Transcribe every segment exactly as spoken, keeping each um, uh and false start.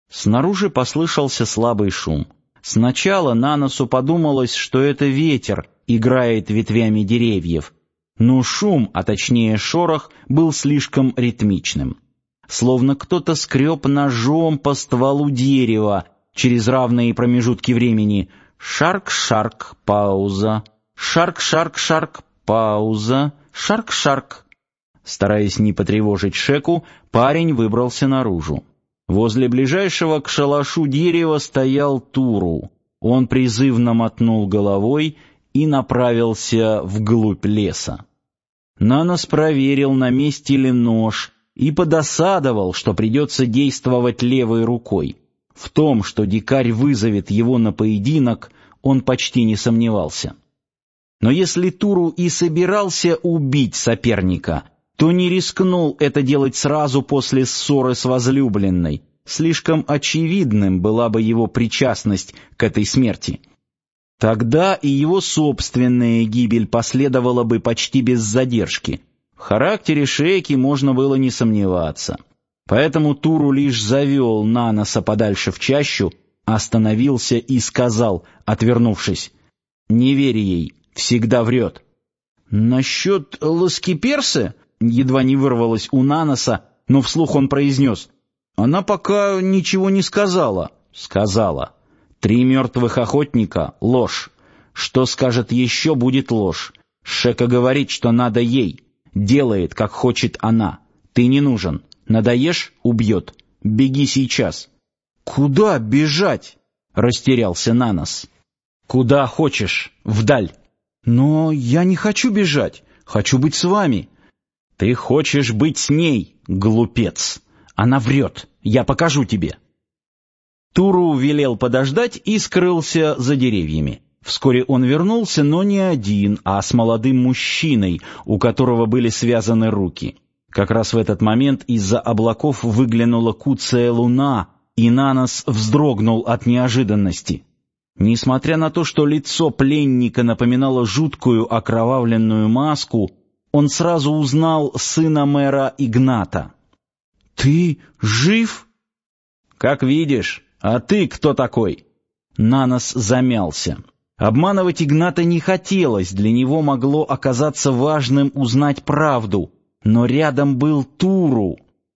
Снаружи послышался слабый шум. Сначала Наносу подумалось, что это ветер играет ветвями деревьев, но шум, а точнее шорох, был слишком ритмичным. Словно кто-то скреб ножом по стволу дерева через равные промежутки времени. Шарк-шарк, пауза, шарк-шарк-шарк, пауза, шарк-шарк. Стараясь не потревожить Шеку, парень выбрался наружу. Возле ближайшего к шалашу дерева стоял Туру. Он призывно мотнул головой и направился вглубь леса. Нанос проверил, на месте ли нож, и подосадовал, что придется действовать левой рукой. В том, что дикарь вызовет его на поединок, он почти не сомневался. Но если Туру и собирался убить соперника, то не рискнул это делать сразу после ссоры с возлюбленной. Слишком очевидным была бы его причастность к этой смерти. Тогда и его собственная гибель последовала бы почти без задержки. В характере Шеки можно было не сомневаться. Поэтому Туру лишь завел Наноса подальше в чащу, остановился и сказал, отвернувшись: «Не верь ей, всегда врет». «Насчет Ласкиперсы?» едва не вырвалось у Наноса, но вслух он произнес: «Она пока ничего не сказала». «Сказала. Три мертвых охотника — ложь. Что скажет еще, будет ложь. Шека говорит, что надо ей. Делает, как хочет она. Ты не нужен. Надоешь — убьет. Беги сейчас». «Куда бежать?» — растерялся Нанос. «Куда хочешь, вдаль». «Но я не хочу бежать. Хочу быть с вами». «Ты хочешь быть с ней, глупец. Она врет. Я покажу тебе». Туру велел подождать и скрылся за деревьями. Вскоре он вернулся, но не один, а с молодым мужчиной, у которого были связаны руки. Как раз в этот момент из-за облаков выглянула куцая луна, и Нанос вздрогнул от неожиданности. Несмотря на то, что лицо пленника напоминало жуткую окровавленную маску, он сразу узнал сына мэра Игната. «Ты жив?» «Как видишь. А ты кто такой?» Нанос замялся. Обманывать Игната не хотелось, для него могло оказаться важным узнать правду, но рядом был Туру.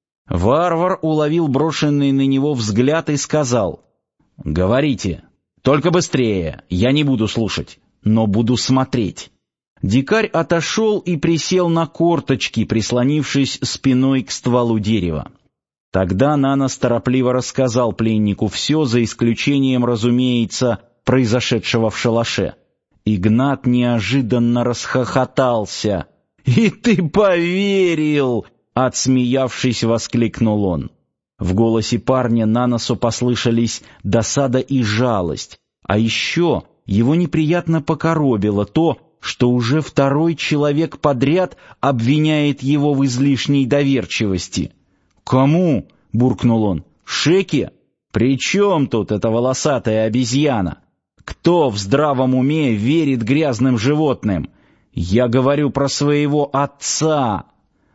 Варвар уловил брошенный на него взгляд и сказал: «Говорите, только быстрее, я не буду слушать, но буду смотреть». Дикарь отошел и присел на корточки, прислонившись спиной к стволу дерева. Тогда Нанос торопливо рассказал пленнику все, за исключением, разумеется, произошедшего в шалаше. Игнат неожиданно расхохотался. «И ты поверил!» — отсмеявшись, воскликнул он. В голосе парня Наносу послышались досада и жалость, а еще его неприятно покоробило то, что уже второй человек подряд обвиняет его в излишней доверчивости. «Кому?» — буркнул он. «Шеке? При чем тут эта волосатая обезьяна? Кто в здравом уме верит грязным животным? Я говорю про своего отца».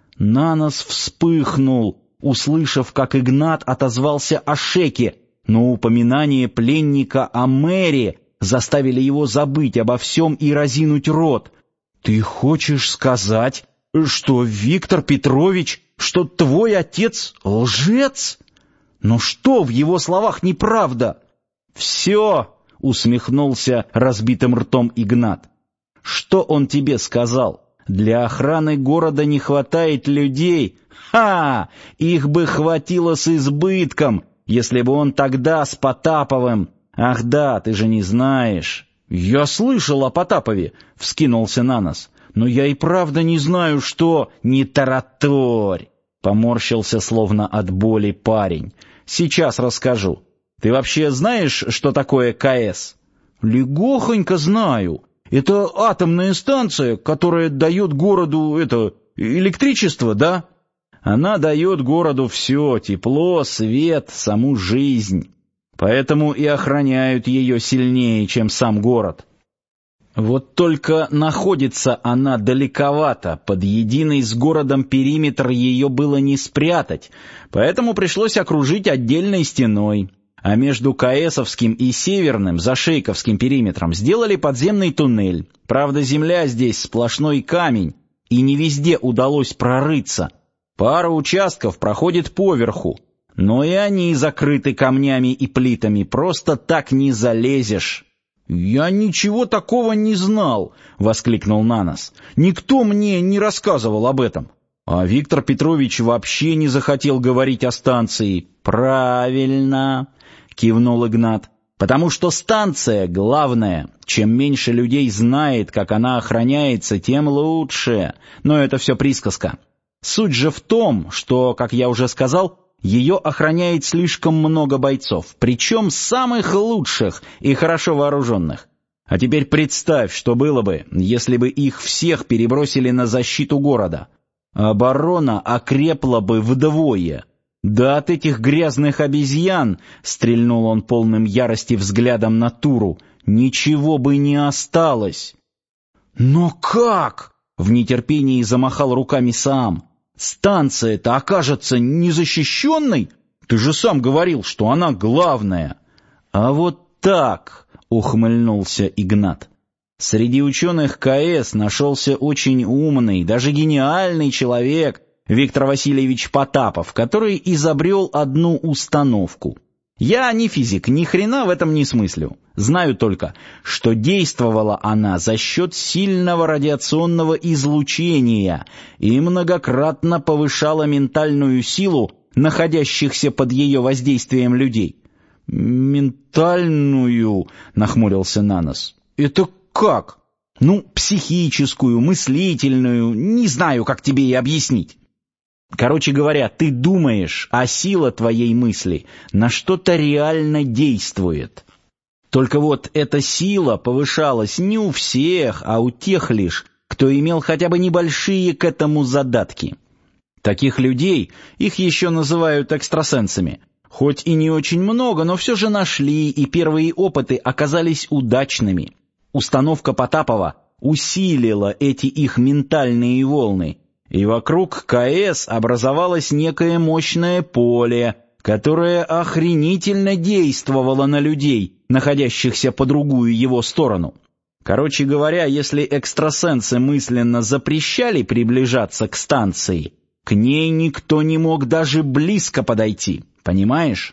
Нанос вспыхнул, услышав, как Игнат отозвался о Шеке, но упоминание пленника о мэре заставили его забыть обо всем и разинуть рот. «Ты хочешь сказать, что Виктор Петрович, что твой отец лжец? Но что в его словах неправда?» «Все!» — усмехнулся разбитым ртом Игнат. «Что он тебе сказал? Для охраны города не хватает людей? Ха! Их бы хватило с избытком, если бы он тогда с Потаповым... Ах да, ты же не знаешь». «Я слышал о Потапове», — вскинулся Нанос. «Но я и правда не знаю, что...» «Не тараторь!» — поморщился словно от боли парень. «Сейчас расскажу. Ты вообще знаешь, что такое КС?» «Легохонько знаю. Это атомная станция, которая дает городу это электричество, да?» «Она дает городу все: тепло, свет, саму жизнь. Поэтому и охраняют ее сильнее, чем сам город». Вот только находится она далековато, под единый с городом периметр ее было не спрятать, поэтому пришлось окружить отдельной стеной. А между Каэсовским и Северным, Зашейковским периметром, сделали подземный туннель. Правда, земля здесь сплошной камень, и не везде удалось прорыться. Пара участков проходит поверху, но и они закрыты камнями и плитами, просто так не залезешь. «Я ничего такого не знал!» — воскликнул Нанос. «Никто мне не рассказывал об этом». А Виктор Петрович вообще не захотел говорить о станции. «Правильно!» — кивнул Игнат. «Потому что станция главная. Чем меньше людей знает, как она охраняется, тем лучше. Но это все присказка. Суть же в том, что, как я уже сказал, ее охраняет слишком много бойцов, причем самых лучших и хорошо вооруженных. А теперь представь, что было бы, если бы их всех перебросили на защиту города. Оборона окрепла бы вдвое. Да от этих грязных обезьян, стрельнул он полным ярости взглядом на Туру, ничего бы не осталось. Но как? В нетерпении замахал руками Саам. Станция-то окажется незащищенной? Ты же сам говорил, что она главная. А вот так, ухмыльнулся Игнат. Среди ученых КС нашелся очень умный, даже гениальный человек, Виктор Васильевич Потапов, который изобрел одну установку. Я не физик, ни хрена в этом не смыслю. Знаю только, что действовала она за счет сильного радиационного излучения и многократно повышала ментальную силу находящихся под ее воздействием людей. «Ментальную?» — нахмурился Нанос. «Это как?» «Ну, психическую, мыслительную, не знаю, как тебе и объяснить». Короче говоря, ты думаешь, а сила твоей мысли на что-то реально действует. Только вот эта сила повышалась не у всех, а у тех лишь, кто имел хотя бы небольшие к этому задатки. Таких людей, их еще называют экстрасенсами, хоть и не очень много, но все же нашли, и первые опыты оказались удачными. Установка Потапова усилила эти их ментальные волны, и вокруг КС образовалось некое мощное поле, которое охренительно действовало на людей, находящихся по другую его сторону. Короче говоря, если экстрасенсы мысленно запрещали приближаться к станции, к ней никто не мог даже близко подойти, понимаешь?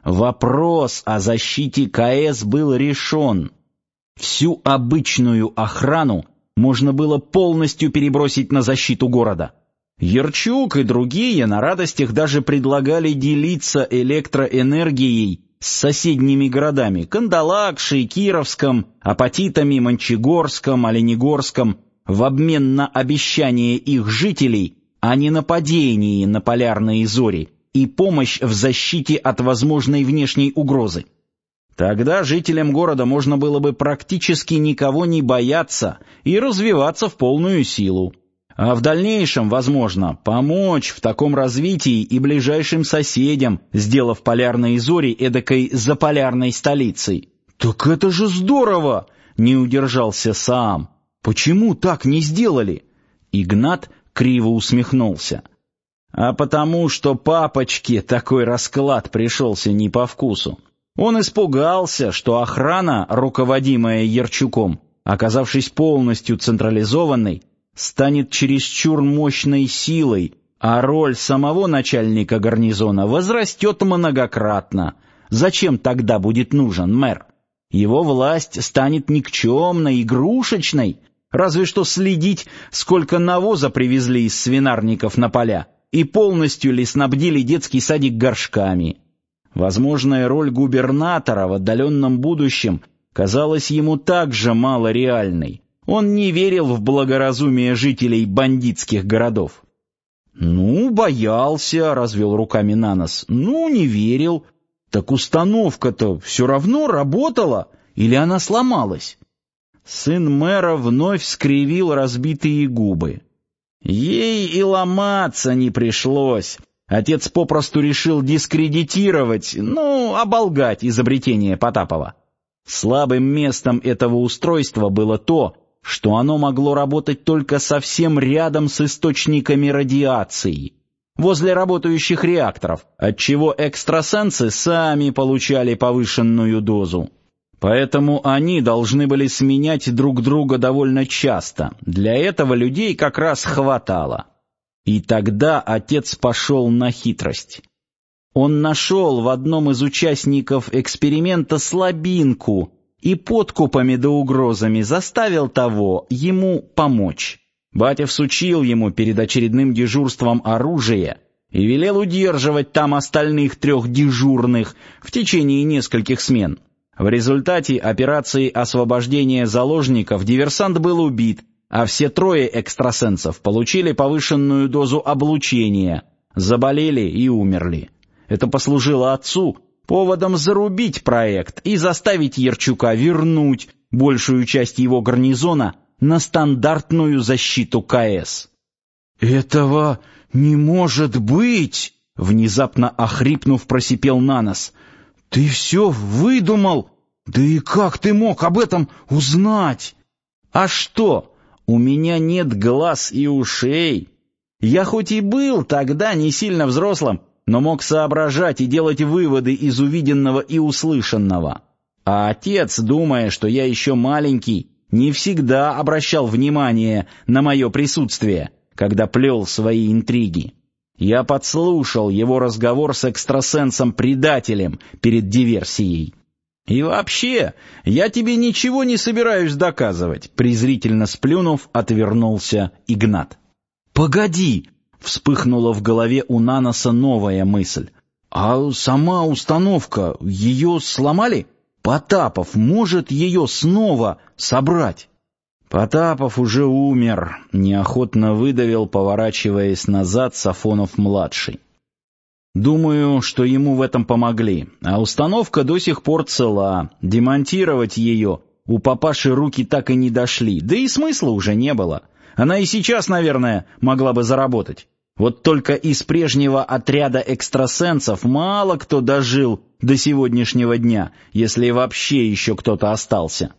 Вопрос о защите КС был решен. Всю обычную охрану можно было полностью перебросить на защиту города. Ярчук и другие на радостях даже предлагали делиться электроэнергией с соседними городами Кандалакшей, Кировском, Апатитами, Мончегорском, Оленегорском в обмен на обещание их жителей о ненападении на полярные зори и помощь в защите от возможной внешней угрозы. Тогда жителям города можно было бы практически никого не бояться и развиваться в полную силу. А в дальнейшем, возможно, помочь в таком развитии и ближайшим соседям, сделав полярные зори эдакой заполярной столицей. «Так это же здорово!» — не удержался Саам. «Почему так не сделали?» Игнат криво усмехнулся. «А потому что папочке такой расклад пришелся не по вкусу. Он испугался, что охрана, руководимая Ярчуком, оказавшись полностью централизованной, станет чересчур мощной силой, а роль самого начальника гарнизона возрастет многократно. Зачем тогда будет нужен мэр? Его власть станет никчемной, игрушечной, разве что следить, сколько навоза привезли из свинарников на поля, и полностью ли снабдили детский садик горшками». Возможная роль губернатора в отдаленном будущем казалась ему также малореальной. Он не верил в благоразумие жителей бандитских городов. «Ну, боялся», — развел руками Нанос. «Ну, не верил. Так установка-то все равно работала, или она сломалась?» Сын мэра вновь скривил разбитые губы. «Ей и ломаться не пришлось». Отец попросту решил дискредитировать, ну, оболгать изобретение Потапова. Слабым местом этого устройства было то, что оно могло работать только совсем рядом с источниками радиации, возле работающих реакторов, отчего экстрасенсы сами получали повышенную дозу. Поэтому они должны были сменять друг друга довольно часто. Для этого людей как раз хватало. И тогда отец пошел на хитрость. Он нашел в одном из участников эксперимента слабинку и подкупами да угрозами заставил того ему помочь. Батя всучил ему перед очередным дежурством оружие и велел удерживать там остальных трех дежурных в течение нескольких смен. В результате операции освобождения заложников диверсант был убит, а все трое экстрасенсов получили повышенную дозу облучения, заболели и умерли. Это послужило отцу поводом зарубить проект и заставить Ярчука вернуть большую часть его гарнизона на стандартную защиту КС. «Этого не может быть!» — внезапно охрипнув, просипел Нанос. «Ты все выдумал? Да и как ты мог об этом узнать?» «А что, у меня нет глаз и ушей? Я хоть и был тогда не сильно взрослым, но мог соображать и делать выводы из увиденного и услышанного. А отец, думая, что я еще маленький, не всегда обращал внимание на мое присутствие, когда плел свои интриги. Я подслушал его разговор с экстрасенсом-предателем перед диверсией. И вообще, я тебе ничего не собираюсь доказывать», — презрительно сплюнув, отвернулся Игнат. «Погоди!» — вспыхнула в голове у Наноса новая мысль. «А сама установка, ее сломали? Потапов может ее снова собрать?» «Потапов уже умер», — неохотно выдавил, поворачиваясь назад, Сафонов-младший. «Думаю, что ему в этом помогли, а установка до сих пор цела. Демонтировать ее у папаши руки так и не дошли, да и смысла уже не было. Она и сейчас, наверное, могла бы заработать. Вот только из прежнего отряда экстрасенсов мало кто дожил до сегодняшнего дня, если вообще еще кто-то остался».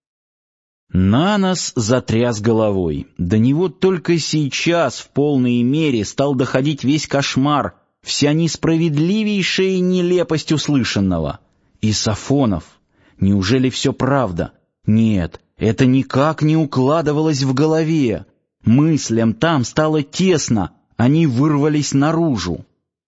Нанос затряс головой. До него только сейчас в полной мере стал доходить весь кошмар, вся несправедливейшая нелепость услышанного. И Сафонов. Неужели все правда? Нет, это никак не укладывалось в голове. Мыслям там стало тесно, они вырвались наружу.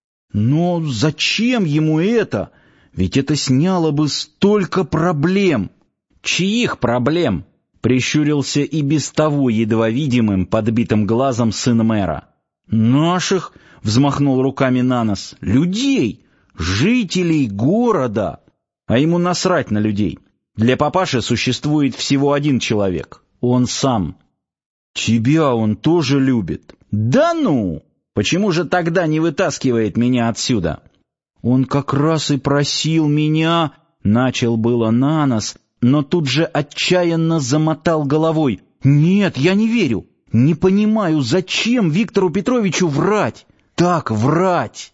Но зачем ему это? Ведь это сняло бы столько проблем. Чьих проблем? Прищурился и без того едва видимым подбитым глазом сын мэра. «Наших!» — взмахнул руками Нанос. «Людей! Жителей города!» А ему насрать на людей. Для папаши существует всего один человек — он сам. «Тебя он тоже любит». «Да ну! Почему же тогда не вытаскивает меня отсюда?» «Он как раз и просил меня...» — начал было Нанос, но тут же отчаянно замотал головой. «Нет, я не верю. Не понимаю, зачем Виктору Петровичу врать? Так врать!»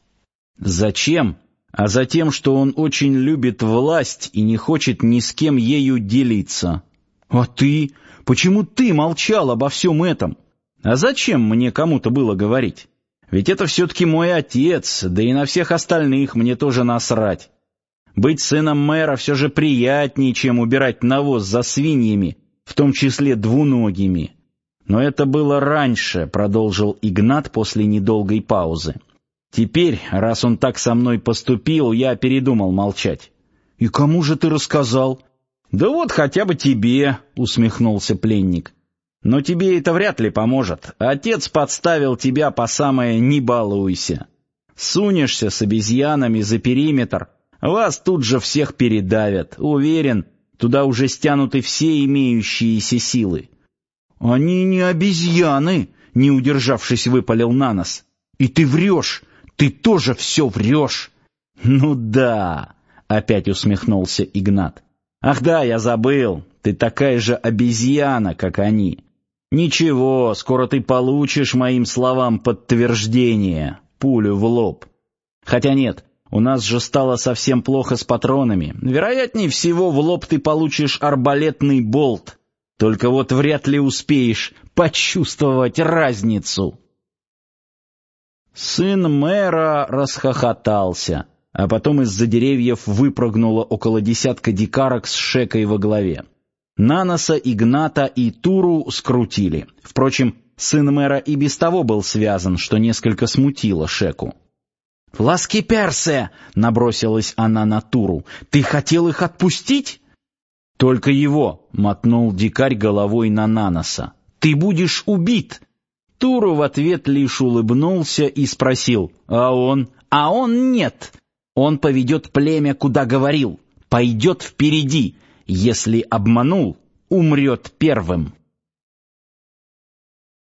«Зачем? А затем, что он очень любит власть и не хочет ни с кем ею делиться». «А ты? Почему ты молчал обо всем этом?» «А зачем мне кому-то было говорить? Ведь это все-таки мой отец, да и на всех остальных мне тоже насрать. Быть сыном мэра все же приятнее, чем убирать навоз за свиньями, в том числе двуногими. Но это было раньше», — продолжил Игнат после недолгой паузы. «Теперь, раз он так со мной поступил, я передумал молчать». «И кому же ты рассказал?» «Да вот хотя бы тебе», — усмехнулся пленник. «Но тебе это вряд ли поможет. Отец подставил тебя по самое «не балуйся». Сунешься с обезьянами за периметр, вас тут же всех передавят. Уверен, туда уже стянуты все имеющиеся силы». «Они не обезьяны», — не удержавшись, выпалил Нанос. «И ты врешь, ты тоже все врешь». «Ну да», — опять усмехнулся Игнат. «Ах да, я забыл, ты такая же обезьяна, как они. Ничего, скоро ты получишь моим словам подтверждение, пулю в лоб. Хотя нет, У нас же стало совсем плохо с патронами. Вероятнее всего, в лоб ты получишь арбалетный болт. Только вот вряд ли успеешь почувствовать разницу». Сын мэра расхохотался, а потом из-за деревьев выпрыгнуло около десятка дикарок с Шекой во главе. Наноса, Игната и Туру скрутили. Впрочем, сын мэра и без того был связан, что несколько смутило Шеку. «Ласкиперсе!» — набросилась она на Туру. «Ты хотел их отпустить?» «Только его!» — мотнул дикарь головой на Наноса. «Ты будешь убит!» Туру в ответ лишь улыбнулся и спросил: «А он?» «А он нет! Он поведет племя, куда говорил, пойдет впереди. Если обманул, умрет первым».